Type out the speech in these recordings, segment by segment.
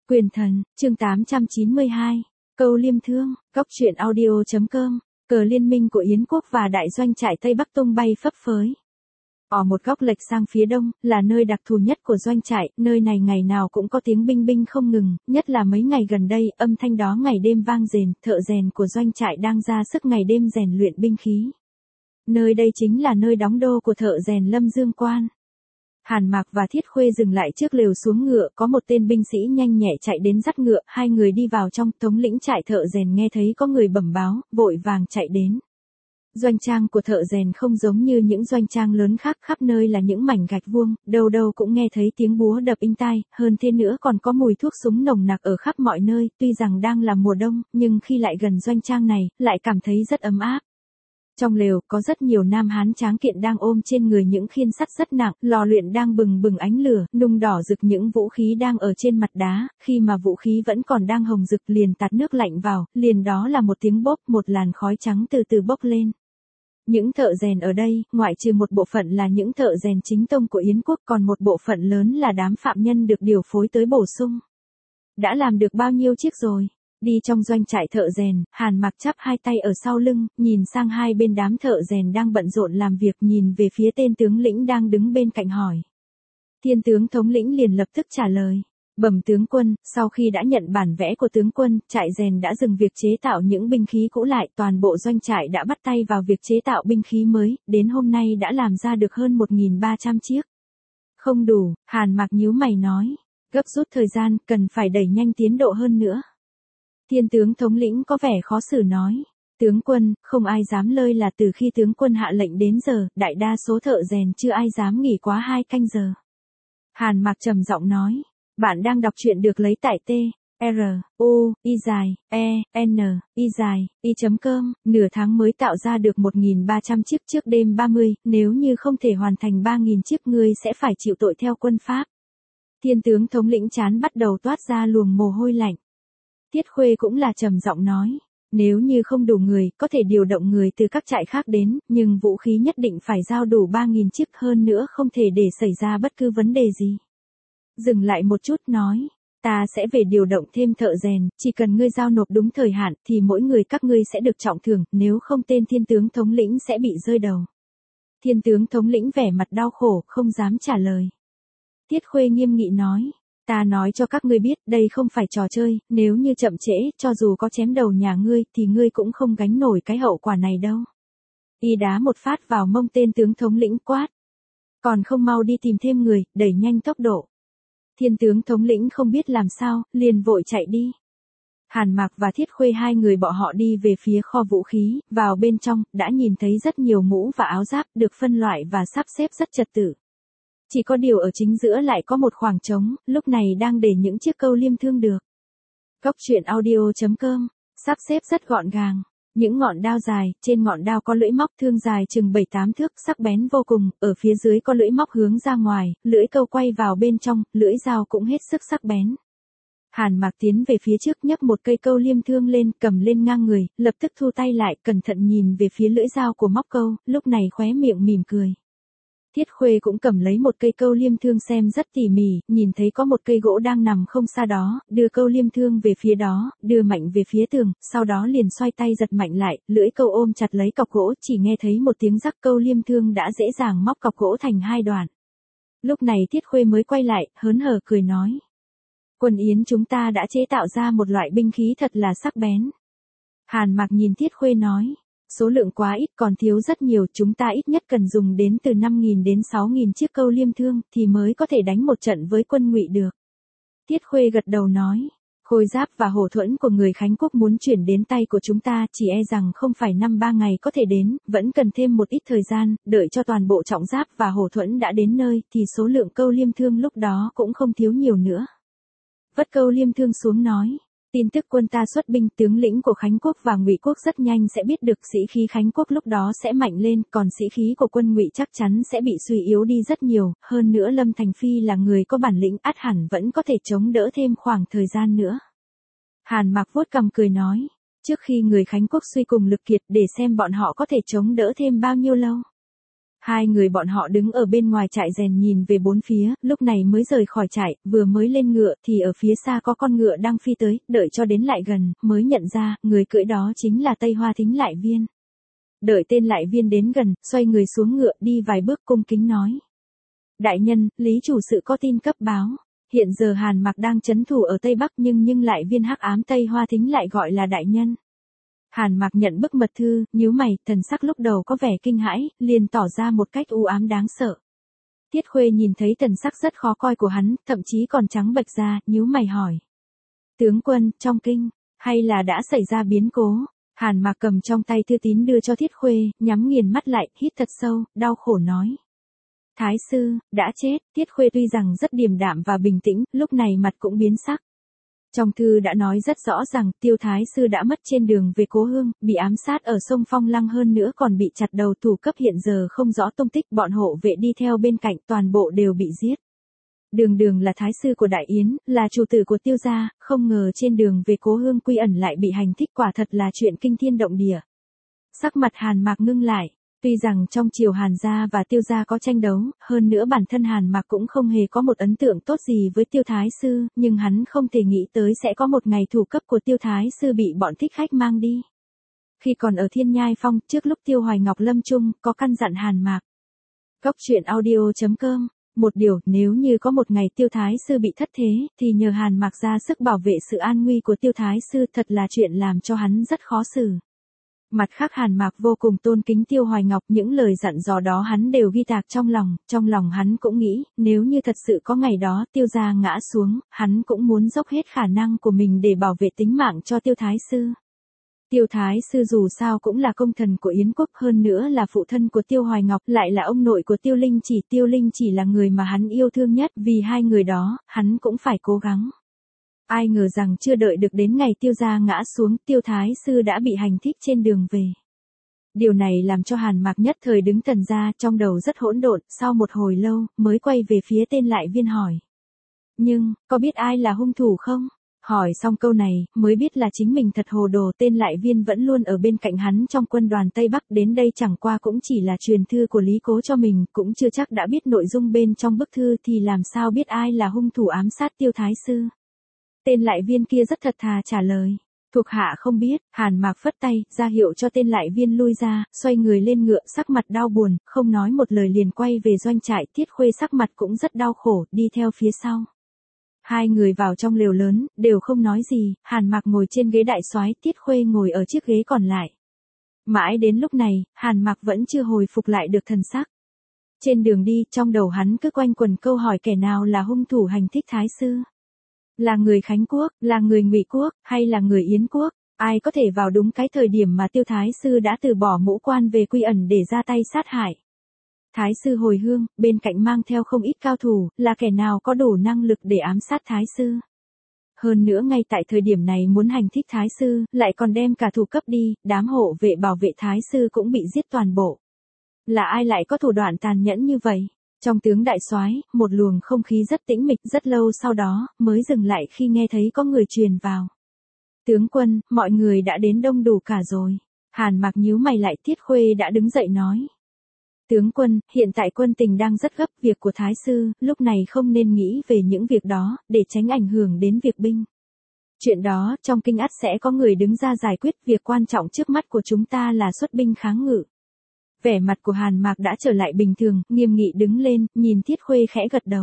Quyền thần, chương 892, Câu Liêm Thương, Góc truyện audio.com, cờ liên minh của Yến quốc và đại doanh trại Tây Bắc tung bay phấp phới. Ở một góc lệch sang phía đông, là nơi đặc thù nhất của doanh trại, nơi này ngày nào cũng có tiếng binh binh không ngừng, nhất là mấy ngày gần đây, âm thanh đó ngày đêm vang rền, thợ rèn của doanh trại đang ra sức ngày đêm rèn luyện binh khí. Nơi đây chính là nơi đóng đô của thợ rèn Lâm Dương Quan. Hàn Mạc và Thiết Khuê dừng lại trước lều xuống ngựa, có một tên binh sĩ nhanh nhẹ chạy đến dắt ngựa, hai người đi vào trong, thống lĩnh trại thợ rèn nghe thấy có người bẩm báo, vội vàng chạy đến. Doanh trang của thợ rèn không giống như những doanh trang lớn khác, khắp nơi là những mảnh gạch vuông, đâu đâu cũng nghe thấy tiếng búa đập inh tai, hơn thế nữa còn có mùi thuốc súng nồng nặc ở khắp mọi nơi, tuy rằng đang là mùa đông, nhưng khi lại gần doanh trang này, lại cảm thấy rất ấm áp. Trong lều, có rất nhiều nam hán tráng kiện đang ôm trên người những khiên sắt rất nặng, lò luyện đang bừng bừng ánh lửa, nung đỏ rực những vũ khí đang ở trên mặt đá, khi mà vũ khí vẫn còn đang hồng rực liền tạt nước lạnh vào, liền đó là một tiếng bốp, một làn khói trắng từ từ bốc lên. Những thợ rèn ở đây, ngoại trừ một bộ phận là những thợ rèn chính tông của Yến quốc, còn một bộ phận lớn là đám phạm nhân được điều phối tới bổ sung. Đã làm được bao nhiêu chiếc rồi? Đi trong doanh trại thợ rèn, Hàn Mạc chắp hai tay ở sau lưng, nhìn sang hai bên đám thợ rèn đang bận rộn làm việc, nhìn về phía tên tướng lĩnh đang đứng bên cạnh hỏi. Thiên tướng thống lĩnh liền lập tức trả lời. Bẩm tướng quân, sau khi đã nhận bản vẽ của tướng quân, trại rèn đã dừng việc chế tạo những binh khí cũ lại, toàn bộ doanh trại đã bắt tay vào việc chế tạo binh khí mới, đến hôm nay đã làm ra được hơn 1.300 chiếc. Không đủ, Hàn Mạc nhíu mày nói. Gấp rút thời gian, cần phải đẩy nhanh tiến độ hơn nữa. Thiên tướng thống lĩnh có vẻ khó xử nói. Tướng quân, không ai dám lơi là từ khi tướng quân hạ lệnh đến giờ, đại đa số thợ rèn chưa ai dám nghỉ quá 2 canh giờ. Hàn Mạc trầm giọng nói. Bạn đang đọc truyện được lấy tại T, R, U, I dài, E, N, I dài, I.com, nửa tháng mới tạo ra được 1.300 chiếc trước đêm 30, nếu như không thể hoàn thành 3.000 chiếc ngươi sẽ phải chịu tội theo quân pháp. Thiên tướng thống lĩnh trán bắt đầu toát ra luồng mồ hôi lạnh. Thiết Khuê cũng là trầm giọng nói, nếu như không đủ người, có thể điều động người từ các trại khác đến, nhưng vũ khí nhất định phải giao đủ 3.000 chiếc, hơn nữa không thể để xảy ra bất cứ vấn đề gì. Dừng lại một chút nói, ta sẽ về điều động thêm thợ rèn, chỉ cần ngươi giao nộp đúng thời hạn thì mỗi người các ngươi sẽ được trọng thưởng, nếu không tên thiên tướng thống lĩnh sẽ bị rơi đầu. Thiên tướng thống lĩnh vẻ mặt đau khổ, không dám trả lời. Thiết Khuê nghiêm nghị nói, ta nói cho các ngươi biết, đây không phải trò chơi, nếu như chậm trễ, cho dù có chém đầu nhà ngươi thì ngươi cũng không gánh nổi cái hậu quả này đâu. Y đá một phát vào mông tên tướng thống lĩnh quát. Còn không mau đi tìm thêm người, đẩy nhanh tốc độ. Thiên tướng thống lĩnh không biết làm sao, liền vội chạy đi. Hàn Mạc và Thiết Khuê hai người bọn họ đi về phía kho vũ khí, vào bên trong, đã nhìn thấy rất nhiều mũ và áo giáp được phân loại và sắp xếp rất trật tự. Chỉ có điều ở chính giữa lại có một khoảng trống, lúc này đang để những chiếc câu liêm thương được. Góc truyện audio.com, sắp xếp rất gọn gàng. Những ngọn đao dài, trên ngọn đao có lưỡi móc thương dài chừng 7-8 thước, sắc bén vô cùng, ở phía dưới có lưỡi móc hướng ra ngoài, lưỡi câu quay vào bên trong, lưỡi dao cũng hết sức sắc bén. Hàn Mạc tiến về phía trước nhấc một cây câu liêm thương lên, cầm lên ngang người, lập tức thu tay lại, cẩn thận nhìn về phía lưỡi dao của móc câu, lúc này khóe miệng mỉm cười. Thiết Khuê cũng cầm lấy một cây câu liêm thương xem rất tỉ mỉ, nhìn thấy có một cây gỗ đang nằm không xa đó, đưa câu liêm thương về phía đó, đưa mạnh về phía tường, sau đó liền xoay tay giật mạnh lại, lưỡi câu ôm chặt lấy cọc gỗ, chỉ nghe thấy một tiếng rắc, câu liêm thương đã dễ dàng móc cọc gỗ thành 2 đoạn. Lúc này Thiết Khuê mới quay lại, hớn hở cười nói. Quân Yến chúng ta đã chế tạo ra một loại binh khí thật là sắc bén. Hàn Mạc nhìn Thiết Khuê nói. Số lượng quá ít, còn thiếu rất nhiều, chúng ta ít nhất cần dùng đến từ 5.000 đến 6.000 chiếc câu liêm thương, thì mới có thể đánh một trận với quân Ngụy được. Thiết Khuê gật đầu nói, khôi giáp và hổ thuẫn của người Khánh Quốc muốn chuyển đến tay của chúng ta, chỉ e rằng không phải 5-3 ngày có thể đến, vẫn cần thêm một ít thời gian, đợi cho toàn bộ trọng giáp và hổ thuẫn đã đến nơi, thì số lượng câu liêm thương lúc đó cũng không thiếu nhiều nữa. Vất câu liêm thương xuống nói. Tin tức quân ta xuất binh, tướng lĩnh của Khánh Quốc và Ngụy Quốc rất nhanh sẽ biết được, sĩ khí Khánh Quốc lúc đó sẽ mạnh lên, còn sĩ khí của quân Ngụy chắc chắn sẽ bị suy yếu đi rất nhiều, hơn nữa Lâm Thành Phi là người có bản lĩnh, ắt hẳn vẫn có thể chống đỡ thêm khoảng thời gian nữa. Hàn Mạc vuốt cằm cười nói, trước khi người Khánh Quốc suy cùng lực kiệt, để xem bọn họ có thể chống đỡ thêm bao nhiêu lâu. Hai người bọn họ đứng ở bên ngoài trại rèn nhìn về bốn phía, lúc này mới rời khỏi trại, vừa mới lên ngựa thì ở phía xa có con ngựa đang phi tới, đợi cho đến lại gần, mới nhận ra, người cưỡi đó chính là Tây Hoa Thính Lại Viên. Đợi tên Lại Viên đến gần, xoay người xuống ngựa đi vài bước cung kính nói. Đại nhân, Lý chủ sự có tin cấp báo. Hiện giờ Hàn Mặc đang trấn thủ ở Tây Bắc nhưng Lại Viên hắc ám Tây Hoa Thính lại gọi là đại nhân. Hàn Mặc nhận bức mật thư, nhíu mày, thần sắc lúc đầu có vẻ kinh hãi, liền tỏ ra một cách u ám đáng sợ. Tiết Khuê nhìn thấy thần sắc rất khó coi của hắn, thậm chí còn trắng bệch ra, nhíu mày hỏi. Tướng quân, trong kinh, hay là đã xảy ra biến cố? Hàn Mặc cầm trong tay thư tín đưa cho Tiết Khuê, nhắm nghiền mắt lại, hít thật sâu, đau khổ nói. Thái sư, đã chết. Tiết Khuê tuy rằng rất điềm đạm và bình tĩnh, lúc này mặt cũng biến sắc. Trong thư đã nói rất rõ rằng Tiêu Thái sư đã mất trên đường về cố hương, bị ám sát ở sông Phong Lăng, hơn nữa còn bị chặt đầu, thủ cấp hiện giờ không rõ tung tích, bọn hộ vệ đi theo bên cạnh toàn bộ đều bị giết. Đường Đường là thái sư của Đại Yến, là chủ tử của Tiêu gia, không ngờ trên đường về cố hương quy ẩn lại bị hành thích, quả thật là chuyện kinh thiên động địa. Sắc mặt Hàn Mặc ngưng lại. Tuy rằng trong triều Hàn gia và Tiêu gia có tranh đấu, hơn nữa bản thân Hàn Mặc cũng không hề có một ấn tượng tốt gì với Tiêu Thái sư, nhưng hắn không thể nghĩ tới sẽ có một ngày thủ cấp của Tiêu Thái sư bị bọn thích khách mang đi. Khi còn ở Thiên Nhai Phong, trước lúc Tiêu Hoài Ngọc lâm chung, có căn dặn Hàn Mặc. Góc truyện audio.com. Một điều, nếu như có một ngày Tiêu Thái sư bị thất thế, thì nhờ Hàn Mặc ra sức bảo vệ sự an nguy của Tiêu Thái sư, thật là chuyện làm cho hắn rất khó xử. Mặt khác Hàn Mặc vô cùng tôn kính Tiêu Hoài Ngọc, những lời dặn dò đó hắn đều ghi tạc trong lòng hắn cũng nghĩ, nếu như thật sự có ngày đó Tiêu gia ngã xuống, hắn cũng muốn dốc hết khả năng của mình để bảo vệ tính mạng cho Tiêu Thái sư. Tiêu Thái sư dù sao cũng là công thần của Yến quốc, hơn nữa là phụ thân của Tiêu Hoài Ngọc, lại là ông nội của Tiêu Linh Chỉ là người mà hắn yêu thương nhất, vì hai người đó, hắn cũng phải cố gắng. Ai ngờ rằng chưa đợi được đến ngày Tiêu gia ngã xuống, Tiêu Thái sư đã bị hành thích trên đường về. Điều này làm cho Hàn Mặc nhất thời đứng thần ra, trong đầu rất hỗn độn, sau một hồi lâu, mới quay về phía tên Lại Viên hỏi. Nhưng, có biết ai là hung thủ không? Hỏi xong câu này, mới biết là chính mình thật hồ đồ, tên Lại Viên vẫn luôn ở bên cạnh hắn trong quân đoàn Tây Bắc, đến đây chẳng qua cũng chỉ là truyền thư của Lý Cố cho mình, cũng chưa chắc đã biết nội dung bên trong bức thư, thì làm sao biết ai là hung thủ ám sát Tiêu Thái sư. Tên Lại Viên kia rất thật thà trả lời. Thuộc hạ không biết. Hàn Mặc phất tay, ra hiệu cho tên Lại Viên lui ra, xoay người lên ngựa, sắc mặt đau buồn, không nói một lời liền quay về doanh trại. Tiết Khuê sắc mặt cũng rất đau khổ, đi theo phía sau. Hai người vào trong lều lớn, đều không nói gì. Hàn Mặc ngồi trên ghế đại soái, Tiết Khuê ngồi ở chiếc ghế còn lại. Mãi đến lúc này, Hàn Mặc vẫn chưa hồi phục lại được thần sắc. Trên đường đi, trong đầu hắn cứ quanh quẩn câu hỏi kẻ nào là hung thủ hành thích Thái sư. Là người Khánh quốc, là người Ngụy quốc, hay là người Yến quốc? Ai có thể vào đúng cái thời điểm mà Tiêu Thái sư đã từ bỏ mũ quan về quy ẩn để ra tay sát hại? Thái sư hồi hương, bên cạnh mang theo không ít cao thủ, là kẻ nào có đủ năng lực để ám sát Thái sư? Hơn nữa ngay tại thời điểm này muốn hành thích Thái sư, lại còn đem cả thủ cấp đi, đám hộ vệ bảo vệ Thái sư cũng bị giết toàn bộ. Là ai lại có thủ đoạn tàn nhẫn như vậy? Trong tướng đại soái, một luồng không khí rất tĩnh mịch, rất lâu sau đó, mới dừng lại khi nghe thấy có người truyền vào. Tướng quân, mọi người đã đến đông đủ cả rồi. Hàn Mặc nhíu mày lại, Tiết Khuê đã đứng dậy nói. Tướng quân, hiện tại quân tình đang rất gấp, việc của Thái sư, lúc này không nên nghĩ về những việc đó, để tránh ảnh hưởng đến việc binh. Chuyện đó, trong kinh ắt sẽ có người đứng ra giải quyết, việc quan trọng trước mắt của chúng ta là xuất binh kháng ngự. Vẻ mặt của Hàn Mặc đã trở lại bình thường, nghiêm nghị đứng lên, nhìn Tiết Khuê khẽ gật đầu.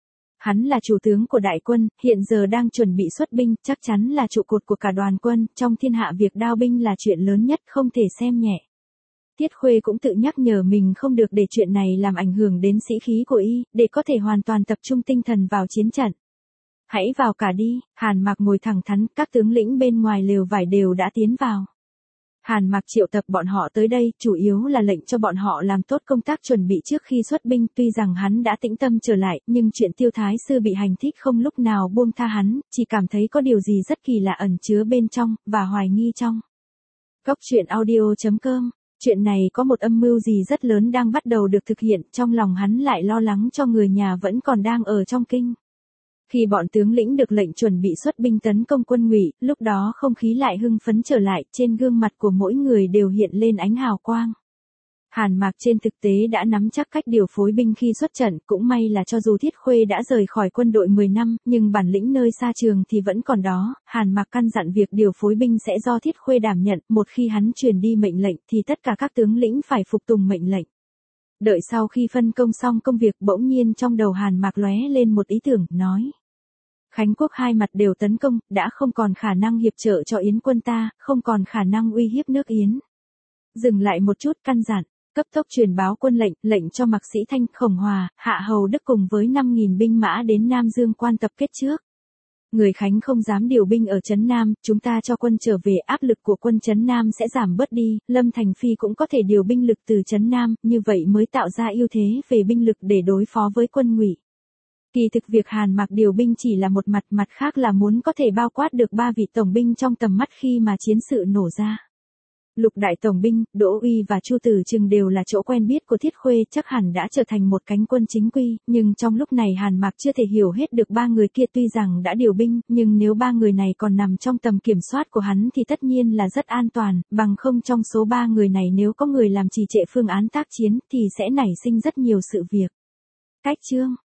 Hắn là chủ tướng của đại quân, hiện giờ đang chuẩn bị xuất binh, chắc chắn là trụ cột của cả đoàn quân, trong thiên hạ việc đao binh là chuyện lớn nhất, không thể xem nhẹ. Tiết Khuê cũng tự nhắc nhở mình không được để chuyện này làm ảnh hưởng đến sĩ khí của y, để có thể hoàn toàn tập trung tinh thần vào chiến trận. Hãy vào cả đi. Hàn Mặc ngồi thẳng thắn, các tướng lĩnh bên ngoài lều vải đều đã tiến vào. Hàn Mặc triệu tập bọn họ tới đây, chủ yếu là lệnh cho bọn họ làm tốt công tác chuẩn bị trước khi xuất binh, tuy rằng hắn đã tĩnh tâm trở lại, nhưng chuyện Tiêu Thái sư bị hành thích không lúc nào buông tha hắn, chỉ cảm thấy có điều gì rất kỳ lạ ẩn chứa bên trong, và hoài nghi trong. Góc truyện audio.com. Chuyện này có một âm mưu gì rất lớn đang bắt đầu được thực hiện, trong lòng hắn lại lo lắng cho người nhà vẫn còn đang ở trong kinh. Khi bọn tướng lĩnh được lệnh chuẩn bị xuất binh tấn công quân Ngụy, lúc đó không khí lại hưng phấn trở lại, trên gương mặt của mỗi người đều hiện lên ánh hào quang. Hàn Mạc trên thực tế đã nắm chắc cách điều phối binh khi xuất trận, cũng may là cho dù Thiết Khuê đã rời khỏi quân đội 10 năm, nhưng bản lĩnh nơi xa trường thì vẫn còn đó. Hàn Mạc căn dặn việc điều phối binh sẽ do Thiết Khuê đảm nhận, một khi hắn truyền đi mệnh lệnh thì tất cả các tướng lĩnh phải phục tùng mệnh lệnh. Đợi sau khi phân công xong công việc, bỗng nhiên trong đầu Hàn Mạc lóe lên một ý tưởng, nói: Khánh quốc hai mặt đều tấn công, đã không còn khả năng hiệp trợ cho Yến quân ta, không còn khả năng uy hiếp nước Yến. Dừng lại một chút, căn dặn, cấp tốc truyền báo quân lệnh, lệnh cho Mạc Sĩ Thanh, Khổng Hòa, Hạ Hầu Đức cùng với 5.000 binh mã đến Nam Dương quan tập kết trước. Người Khánh không dám điều binh ở Trấn Nam, chúng ta cho quân trở về, áp lực của quân Trấn Nam sẽ giảm bớt đi, Lâm Thành Phi cũng có thể điều binh lực từ Trấn Nam, như vậy mới tạo ra ưu thế về binh lực để đối phó với quân Ngụy. Kỳ thực việc Hàn Mạc điều binh chỉ là một mặt, mặt khác là muốn có thể bao quát được 3 vị tổng binh trong tầm mắt khi mà chiến sự nổ ra. Lục đại tổng binh, Đỗ Uy và Chu Tử Trừng đều là chỗ quen biết của Thiết Khuê, chắc hẳn đã trở thành một cánh quân chính quy, nhưng trong lúc này Hàn Mạc chưa thể hiểu hết được 3 người kia, tuy rằng đã điều binh, nhưng nếu 3 người này còn nằm trong tầm kiểm soát của hắn thì tất nhiên là rất an toàn, bằng không trong số 3 người này nếu có người làm trì trệ phương án tác chiến thì sẽ nảy sinh rất nhiều sự việc. Cách chương